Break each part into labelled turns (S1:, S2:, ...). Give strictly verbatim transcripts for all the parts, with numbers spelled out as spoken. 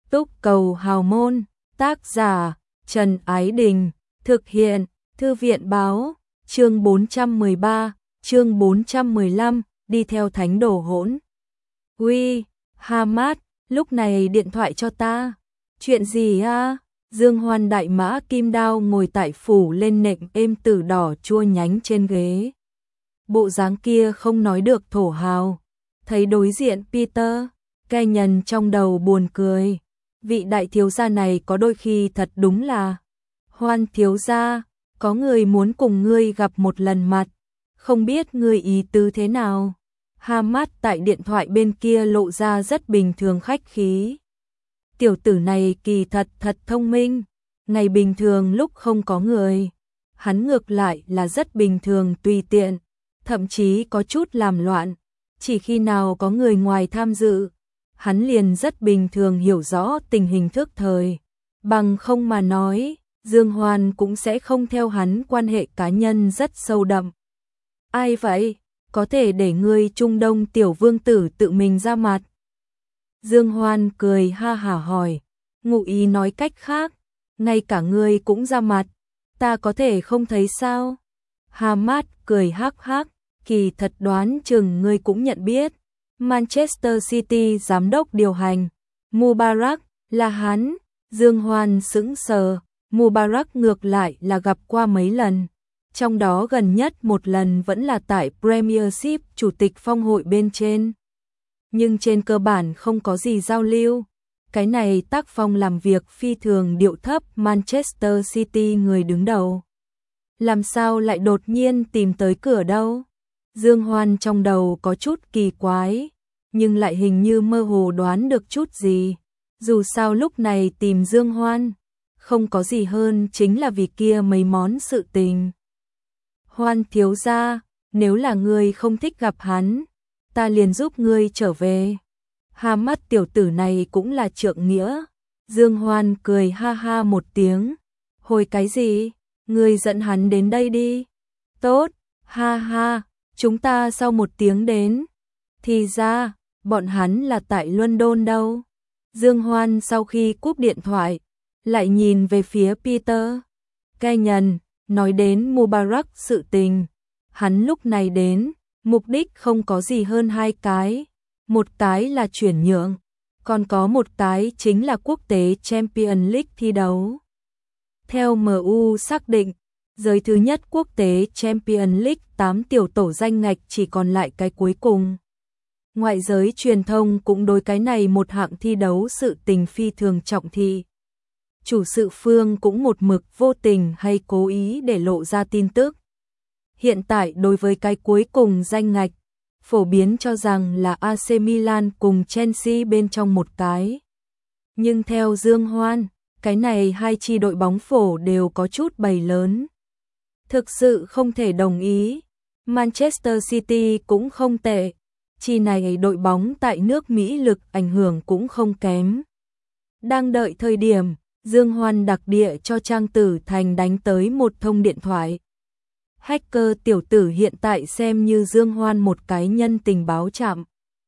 S1: Túc Cầu Hào Môn, tác giả Trần Ái Đình, thực hiện Thư viện Báo, chương bốn trăm mười ba, chương bốn trăm mười lăm, đi theo thánh đồ hỗn. Uy, Hamad, lúc này điện thoại cho ta. Chuyện gì a? Dương Hoan đại mã kim đao ngồi tại phủ lên nệm êm tử đỏ chua nhánh trên ghế. Bộ dáng kia không nói được thổ hào. Thấy đối diện Peter, cai nhân trong đầu buồn cười. Vị đại thiếu gia này có đôi khi thật đúng là. Hoan thiếu gia, có người muốn cùng ngươi gặp một lần mặt. Không biết ngươi ý tứ thế nào? Hamad tại điện thoại bên kia lộ ra rất bình thường khách khí. Tiểu tử này kỳ thật thật thông minh. Ngày bình thường lúc không có người, hắn ngược lại là rất bình thường tùy tiện, thậm chí có chút làm loạn. Chỉ khi nào có người ngoài tham dự, hắn liền rất bình thường hiểu rõ tình hình thức thời. Bằng không mà nói, Dương Hoan cũng sẽ không theo hắn quan hệ cá nhân rất sâu đậm. Ai vậy? Có thể để ngươi Trung Đông tiểu vương tử tự mình ra mặt. Dương Hoan cười ha hả hỏi, ngụ ý nói cách khác, ngay cả ngươi cũng ra mặt, ta có thể không thấy sao? Hamad cười hắc hắc, kỳ thật đoán chừng ngươi cũng nhận biết. Manchester City giám đốc điều hành, Mubarak, là hắn. Dương Hoan sững sờ, Mubarak ngược lại là gặp qua mấy lần. Trong đó gần nhất một lần vẫn là tại Premiership chủ tịch phong hội bên trên. Nhưng trên cơ bản không có gì giao lưu. Cái này tác phong làm việc phi thường điệu thấp Manchester City người đứng đầu. Làm sao lại đột nhiên tìm tới cửa đâu? Dương Hoan trong đầu có chút kỳ quái, nhưng lại hình như mơ hồ đoán được chút gì. Dù sao lúc này tìm Dương Hoan, không có gì hơn chính là vì kia mấy món sự tình. Hoan thiếu gia, nếu là ngươi không thích gặp hắn, ta liền giúp ngươi trở về. Hamad tiểu tử này cũng là trượng nghĩa. Dương Hoan cười ha ha một tiếng. Hồi cái gì? Ngươi dẫn hắn đến đây đi. Tốt, ha ha, chúng ta sau một tiếng đến. Thì ra, bọn hắn là tại London đâu. Dương Hoan sau khi cúp điện thoại, lại nhìn về phía Peter. Cai nhân, nói đến Mubarak sự tình. Hắn lúc này đến, mục đích không có gì hơn hai cái. Một cái là chuyển nhượng, còn có một cái chính là quốc tế Champions League thi đấu. Theo em u xác định, giới thứ nhất quốc tế Champions League tám tiểu tổ danh ngạch chỉ còn lại cái cuối cùng. Ngoại giới truyền thông cũng đối cái này một hạng thi đấu sự tình phi thường trọng thị. Chủ sự phương cũng một mực vô tình hay cố ý để lộ ra tin tức. Hiện tại đối với cái cuối cùng danh ngạch, phổ biến cho rằng là a xê Milan cùng Chelsea bên trong một cái. Nhưng theo Dương Hoan, cái này hai chi đội bóng phổ đều có chút bầy lớn. Thực sự không thể đồng ý. Manchester City cũng không tệ. Chi này đội bóng tại nước Mỹ lực ảnh hưởng cũng không kém. Đang đợi thời điểm, Dương Hoan đặc địa cho Trang Tử Thành đánh tới một thông điện thoại. Hacker tiểu tử hiện tại xem như Dương Hoan một cái nhân tình báo chạm.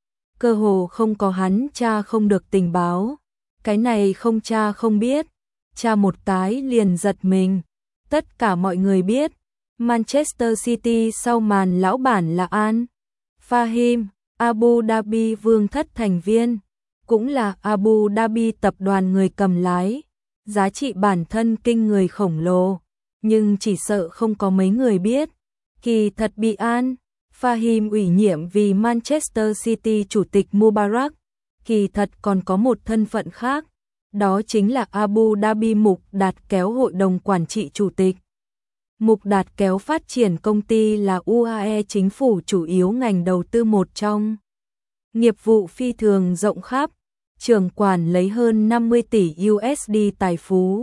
S1: Cơ hồ không có hắn cha không được tình báo. Cái này không cha không biết. Cha một cái liền giật mình. Tất cả mọi người biết. Manchester City sau màn lão bản là An Fahim, Abu Dhabi vương thất thành viên. Cũng là Abu Dhabi tập đoàn người cầm lái. Giá trị bản thân kinh người khổng lồ. Nhưng chỉ sợ không có mấy người biết. Kỳ thật bị An Fahim ủy nhiệm vì Manchester City chủ tịch Mubarak. Kỳ thật còn có một thân phận khác. Đó chính là Abu Dhabi Mục Đạt Kéo hội đồng quản trị chủ tịch. Mục Đạt Kéo phát triển công ty là u a e chính phủ chủ yếu ngành đầu tư một trong. Nghiệp vụ phi thường rộng khắp. Trưởng quản lấy hơn năm mươi tỷ u ét đê tài phú.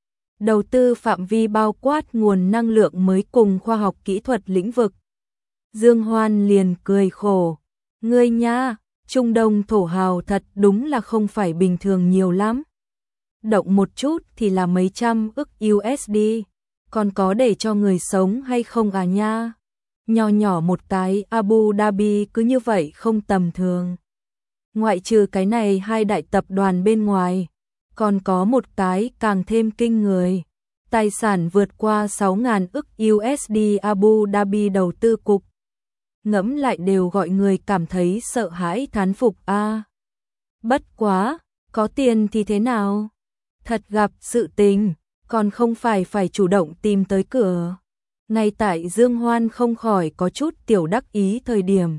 S1: Đầu tư phạm vi bao quát nguồn năng lượng mới cùng khoa học kỹ thuật lĩnh vực. Dương Hoan liền cười khổ. Ngươi nha, Trung Đông thổ hào thật đúng là không phải bình thường nhiều lắm. Động một chút thì là mấy trăm ức u ét đê. Còn có để cho người sống hay không à nha? Nhỏ nhỏ một cái Abu Dhabi cứ như vậy không tầm thường. Ngoại trừ cái này hai đại tập đoàn bên ngoài, Còn có một cái càng thêm kinh người. Tài sản vượt qua sáu nghìn ức u ét đê Abu Dhabi đầu tư cục. Ngẫm lại đều gọi người cảm thấy sợ hãi thán phục a. À, bất quá, có tiền thì thế nào? Thật gặp sự tình, còn không phải phải chủ động tìm tới cửa. Ngay tại Dương Hoan không khỏi có chút tiểu đắc ý thời điểm.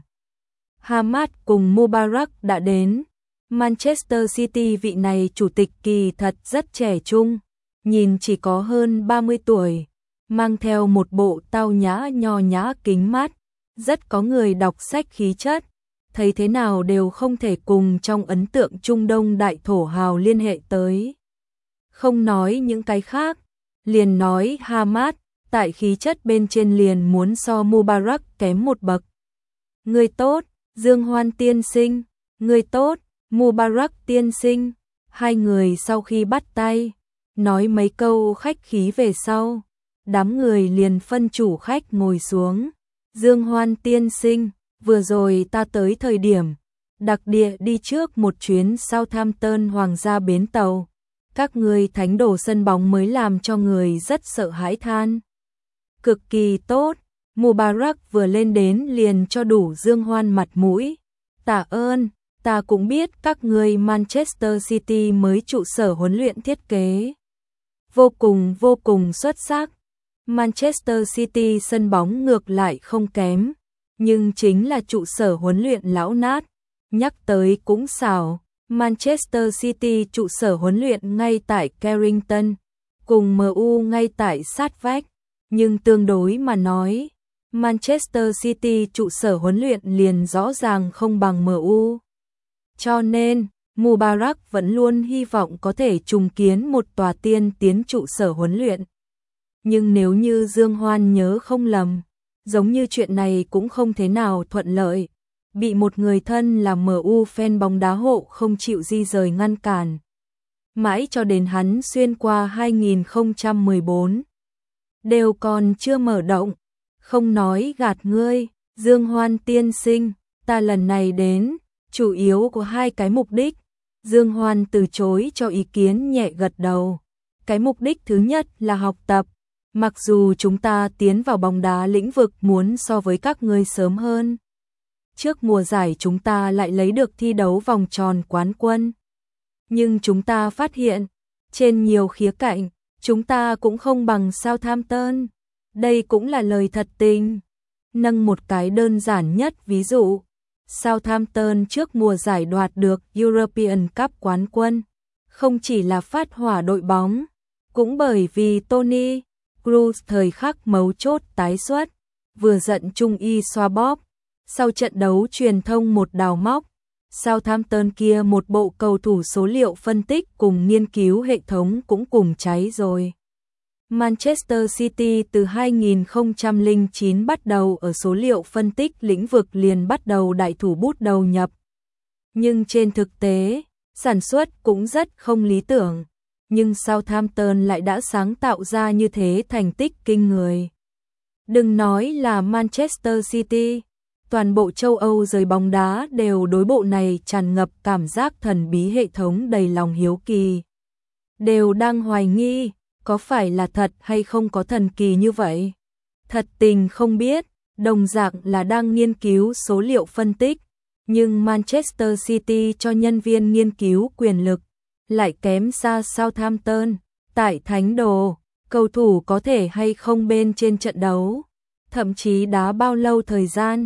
S1: Hamad cùng Mubarak đã đến. Manchester City vị này chủ tịch kỳ thật rất trẻ trung, nhìn chỉ có hơn ba mươi tuổi, mang theo một bộ tao nhã nho nhã kính mát, rất có người đọc sách khí chất, thấy thế nào đều không thể cùng trong ấn tượng Trung Đông đại thổ hào liên hệ tới. Không nói những cái khác, liền nói Hamad, tại khí chất bên trên liền muốn so Mubarak kém một bậc. Người tốt, Dương Hoan tiên sinh, người tốt, Mubarak tiên sinh. Hai người sau khi bắt tay, nói mấy câu khách khí về sau, đám người liền phân chủ khách ngồi xuống. Dương Hoan tiên sinh, vừa rồi ta tới thời điểm, đặc địa đi trước một chuyến Southampton Hoàng gia bến tàu. Các người thánh đồ sân bóng mới làm cho người rất sợ hãi than. Cực kỳ tốt, Mubarak vừa lên đến liền cho đủ Dương Hoan mặt mũi. Tạ ơn, ta cũng biết các người Manchester City mới trụ sở huấn luyện thiết kế. Vô cùng vô cùng xuất sắc. Manchester City sân bóng ngược lại không kém, nhưng chính là trụ sở huấn luyện lão nát. Nhắc tới cũng xảo, Manchester City trụ sở huấn luyện ngay tại Carrington, cùng em u ngay tại sát vách, nhưng tương đối mà nói, Manchester City trụ sở huấn luyện liền rõ ràng không bằng em u. Cho nên, Mubarak vẫn luôn hy vọng có thể trùng kiến một tòa tiên tiến trụ sở huấn luyện. Nhưng nếu như Dương Hoan nhớ không lầm, giống như chuyện này cũng không thế nào thuận lợi, bị một người thân là em u fan bóng đá hộ không chịu di rời ngăn cản. Mãi cho đến hắn xuyên qua hai nghìn không trăm mười bốn, đều còn chưa mở động, không nói gạt ngươi, Dương Hoan tiên sinh, ta lần này đến, chủ yếu có hai cái mục đích. Dương Hoan từ chối cho ý kiến nhẹ gật đầu. Cái mục đích thứ nhất là học tập, mặc dù chúng ta tiến vào bóng đá lĩnh vực muốn so với các ngươi sớm hơn. Trước mùa giải chúng ta lại lấy được thi đấu vòng tròn quán quân. Nhưng chúng ta phát hiện, trên nhiều khía cạnh, chúng ta cũng không bằng Southampton. Đây cũng là lời thật tình. Nâng một cái đơn giản nhất ví dụ, Southampton trước mùa giải đoạt được European Cup quán quân, không chỉ là phát hỏa đội bóng, cũng bởi vì Tony Cruz thời khắc mấu chốt tái xuất, vừa giận trung y xoa bóp. Sau trận đấu truyền thông một đào móc, Southampton kia một bộ cầu thủ số liệu phân tích cùng nghiên cứu hệ thống cũng cùng cháy rồi. Manchester City từ hai nghìn không trăm lẻ chín bắt đầu ở số liệu phân tích lĩnh vực liền bắt đầu đại thủ bút đầu nhập. Nhưng trên thực tế, sản xuất cũng rất không lý tưởng. Nhưng Southampton lại đã sáng tạo ra như thế thành tích kinh người. Đừng nói là Manchester City, toàn bộ châu Âu giới bóng đá đều đối bộ này tràn ngập cảm giác thần bí hệ thống đầy lòng hiếu kỳ. Đều đang hoài nghi, có phải là thật hay không có thần kỳ như vậy? Thật tình không biết, đồng dạng là đang nghiên cứu số liệu phân tích, nhưng Manchester City cho nhân viên nghiên cứu quyền lực, lại kém xa Southampton. Tại Thánh Đồ, cầu thủ có thể hay không bên trên trận đấu, thậm chí đá bao lâu thời gian,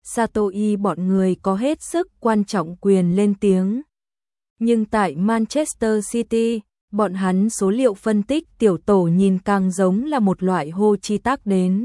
S1: Satoi bọn người có hết sức quan trọng quyền lên tiếng. Nhưng tại Manchester City, bọn hắn số liệu phân tích tiểu tổ nhìn càng giống là một loại hô chi tác đến.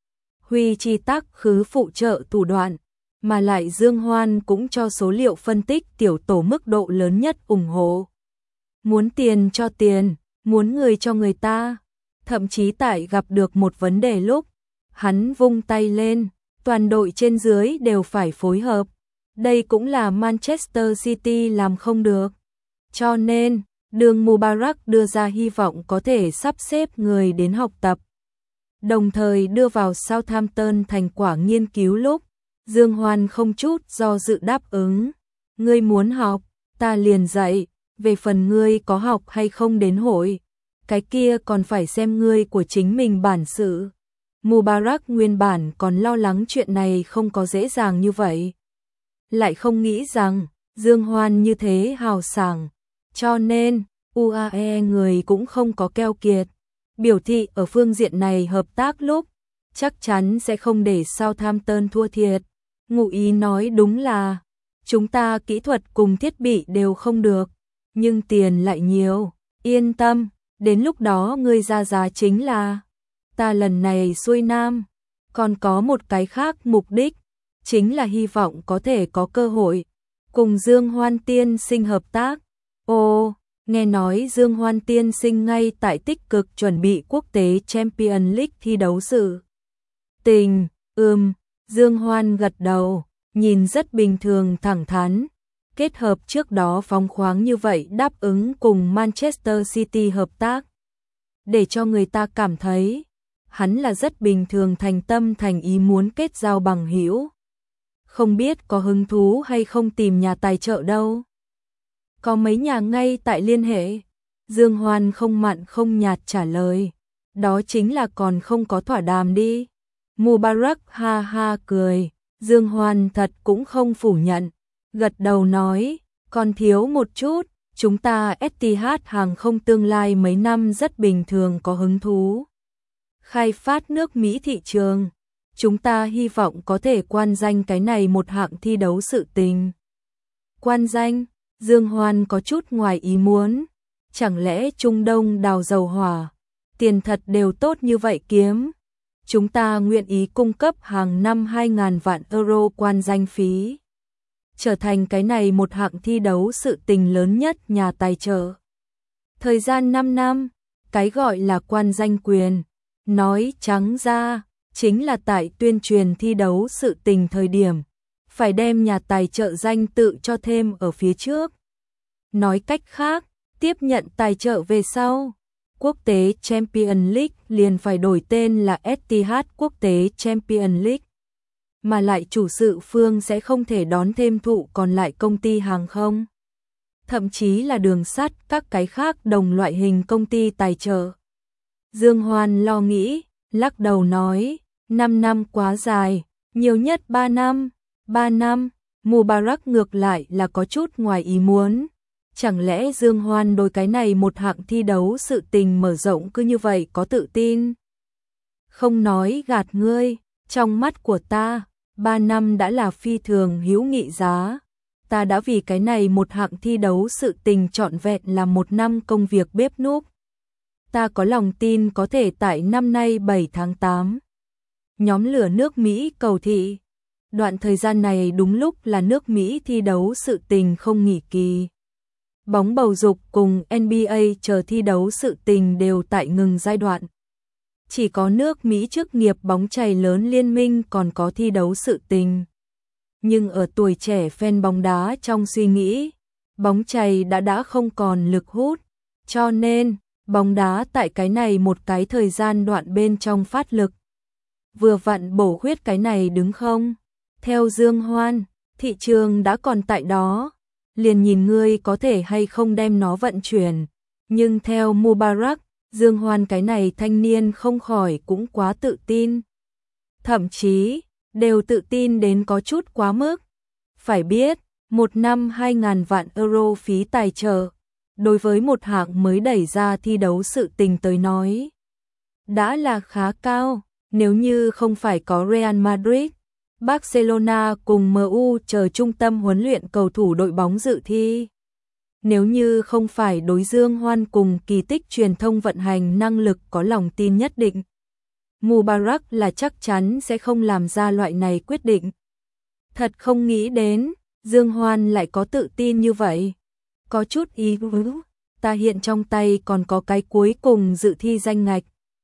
S1: Huy chi tác khứ phụ trợ thủ đoạn, mà lại Dương Hoan cũng cho số liệu phân tích tiểu tổ mức độ lớn nhất ủng hộ. Muốn tiền cho tiền, muốn người cho người ta. Thậm chí tại gặp được một vấn đề lúc, hắn vung tay lên, toàn đội trên dưới đều phải phối hợp. Đây cũng là Manchester City làm không được. Cho nên, đường Mubarak đưa ra hy vọng có thể sắp xếp người đến học tập. Đồng thời đưa vào Southampton thành quả nghiên cứu lúc, Dương Hoan không chút do dự đáp ứng. Ngươi muốn học, ta liền dạy. Về phần ngươi có học hay không đến hội, cái kia còn phải xem ngươi của chính mình bản sự. Mubarak nguyên bản còn lo lắng chuyện này không có dễ dàng như vậy. Lại không nghĩ rằng Dương Hoan như thế hào sảng, cho nên u a e người cũng không có keo kiệt. Biểu thị ở phương diện này hợp tác lúc, chắc chắn sẽ không để Southampton thua thiệt. Ngụ ý nói đúng là, chúng ta kỹ thuật cùng thiết bị đều không được, nhưng tiền lại nhiều, yên tâm, đến lúc đó ngươi ra giá chính là. Ta lần này xuôi nam, còn có một cái khác mục đích, chính là hy vọng có thể có cơ hội cùng Dương Hoan tiên sinh hợp tác. Ồ, nghe nói Dương Hoan tiên sinh ngay tại tích cực chuẩn bị quốc tế Champions League thi đấu sự tình. Ừm, Dương Hoan gật đầu, nhìn rất bình thường thẳng thắn, kết hợp trước đó phóng khoáng như vậy đáp ứng cùng Manchester City hợp tác, để cho người ta cảm thấy hắn là rất bình thường thành tâm thành ý muốn kết giao bằng hữu. Không biết có hứng thú hay không tìm nhà tài trợ đâu. Có mấy nhà ngay tại liên hệ. Dương Hoan không mặn không nhạt trả lời. Đó chính là còn không có thỏa đàm đi. Mubarak ha ha cười. Dương Hoan thật cũng không phủ nhận. Gật đầu nói, còn thiếu một chút. Chúng ta Etihad hàng không tương lai mấy năm rất bình thường có hứng thú khai phát nước Mỹ thị trường. Chúng ta hy vọng có thể quan danh cái này một hạng thi đấu sự tình. Quan danh, Dương Hoan có chút ngoài ý muốn. Chẳng lẽ Trung Đông đào dầu hỏa, tiền thật đều tốt như vậy kiếm. Chúng ta nguyện ý cung cấp hàng năm hai nghìn vạn euro quan danh phí. Trở thành cái này một hạng thi đấu sự tình lớn nhất nhà tài trợ. Thời gian năm năm, cái gọi là quan danh quyền. Nói trắng ra, chính là tại tuyên truyền thi đấu sự tình thời điểm, phải đem nhà tài trợ danh tự cho thêm ở phía trước. Nói cách khác, tiếp nhận tài trợ về sau, quốc tế Champions League liền phải đổi tên là Etihad quốc tế Champions League. Mà lại chủ sự phương sẽ không thể đón thêm thụ còn lại công ty hàng không. Thậm chí là đường sắt các cái khác đồng loại hình công ty tài trợ. Dương Hoan lo nghĩ, lắc đầu nói, năm năm quá dài, nhiều nhất ba năm, ba năm, Mubarak ngược lại là có chút ngoài ý muốn. Chẳng lẽ Dương Hoan đối cái này một hạng thi đấu sự tình mở rộng cứ như vậy có tự tin? Không nói gạt ngươi, trong mắt của ta, ba năm đã là phi thường hữu nghị giá. Ta đã vì cái này một hạng thi đấu sự tình trọn vẹn là một năm công việc bếp núc. Ta có lòng tin có thể tại năm nay bảy tháng tám. Nhóm lửa nước Mỹ cầu thị. Đoạn thời gian này đúng lúc là nước Mỹ thi đấu sự tình không nghỉ kỳ. Bóng bầu dục cùng N B A chờ thi đấu sự tình đều tại ngừng giai đoạn. Chỉ có nước Mỹ chức nghiệp bóng chày lớn liên minh còn có thi đấu sự tình. Nhưng ở tuổi trẻ fan bóng đá trong suy nghĩ, bóng chày đã đã không còn lực hút. Cho nên, bóng đá tại cái này một cái thời gian đoạn bên trong phát lực. Vừa vặn bổ khuyết cái này đứng không? Theo Dương Hoan, thị trường đã còn tại đó. Liền nhìn ngươi có thể hay không đem nó vận chuyển. Nhưng theo Mubarak, Dương Hoan cái này thanh niên không khỏi cũng quá tự tin. Thậm chí, đều tự tin đến có chút quá mức. Phải biết, một năm hai nghìn vạn euro phí tài trợ, đối với một hạng mới đẩy ra thi đấu sự tình tới nói, đã là khá cao. Nếu như không phải có Real Madrid, Barcelona cùng em u chờ trung tâm huấn luyện cầu thủ đội bóng dự thi. Nếu như không phải đối Dương Hoan cùng kỳ tích truyền thông vận hành năng lực có lòng tin nhất định, Mubarak là chắc chắn sẽ không làm ra loại này quyết định. Thật không nghĩ đến, Dương Hoan lại có tự tin như vậy. Có chút ý vứ, ta hiện trong tay còn có cái cuối cùng dự thi danh ngạch.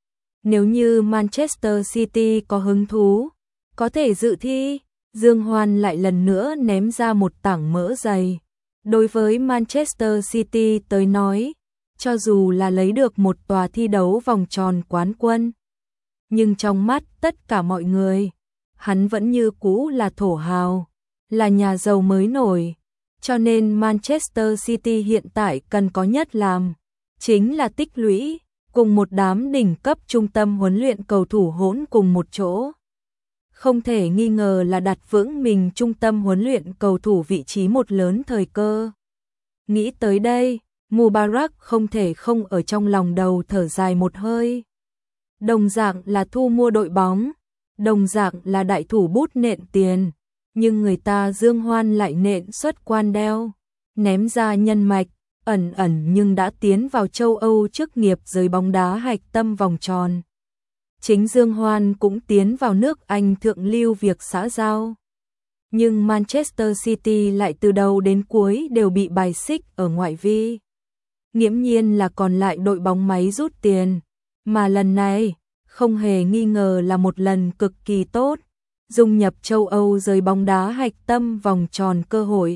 S1: Nếu như Manchester City có hứng thú, có thể dự thi, Dương Hoan lại lần nữa ném ra một tảng mỡ dày. Đối với Manchester City tới nói, cho dù là lấy được một tòa thi đấu vòng tròn quán quân, nhưng trong mắt tất cả mọi người, hắn vẫn như cũ là thổ hào, là nhà giàu mới nổi. Cho nên Manchester City hiện tại cần có nhất làm chính là tích lũy, cùng một đám đỉnh cấp trung tâm huấn luyện cầu thủ hỗn cùng một chỗ. Không thể nghi ngờ là đặt vững mình trung tâm huấn luyện cầu thủ vị trí một lớn thời cơ. Nghĩ tới đây, Mubarak không thể không ở trong lòng đầu thở dài một hơi. Đồng dạng là thu mua đội bóng, đồng dạng là đại thủ bút nện tiền, nhưng người ta Dương Hoan lại nện xuất quan đeo, ném ra nhân mạch, ẩn ẩn nhưng đã tiến vào châu Âu chức nghiệp giới bóng đá hạch tâm vòng tròn. Chính Dương Hoan cũng tiến vào nước Anh thượng lưu việc xã giao. Nhưng Manchester City lại từ đầu đến cuối đều bị bài xích ở ngoại vi. Nghiễm nhiên là còn lại đội bóng máy rút tiền, mà lần này không hề nghi ngờ là một lần cực kỳ tốt, dung nhập châu Âu giới bóng đá hạch tâm vòng tròn cơ hội.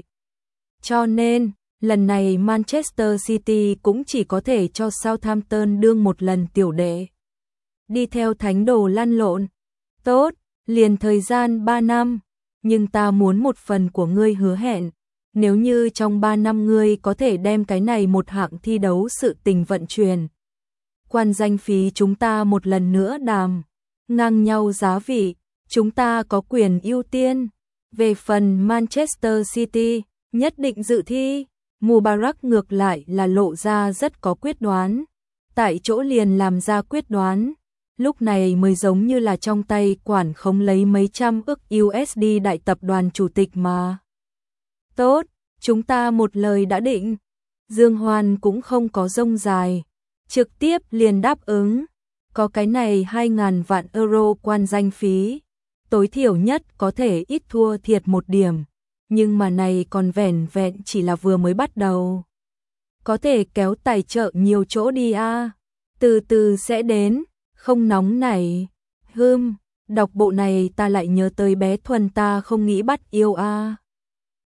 S1: Cho nên, lần này Manchester City cũng chỉ có thể cho Southampton đương một lần tiểu đệ. Đi theo thánh đồ lăn lộn. Tốt, liền thời gian ba năm, nhưng ta muốn một phần của ngươi hứa hẹn. Nếu như trong ba năm ngươi có thể đem cái này một hạng thi đấu sự tình vận chuyển. Quan danh phí chúng ta một lần nữa đàm. Ngang nhau giá vị, chúng ta có quyền ưu tiên. Về phần Manchester City, nhất định dự thi. Mubarak ngược lại là lộ ra rất có quyết đoán. Tại chỗ liền làm ra quyết đoán. Lúc này mới giống như là trong tay quản khống lấy mấy trăm ức u ét đê đại tập đoàn chủ tịch mà. Tốt, chúng ta một lời đã định. Dương Hoan cũng không có rông dài, trực tiếp liền đáp ứng. Có cái này hai ngàn vạn euro quan danh phí, tối thiểu nhất có thể ít thua thiệt một điểm, nhưng mà này còn vẻn vẹn chỉ là vừa mới bắt đầu. Có thể kéo tài trợ nhiều chỗ đi a, à. Từ từ sẽ đến, không nóng này. Hừm, đọc bộ này ta lại nhớ tới bé Thuần ta không nghĩ bắt yêu a. À.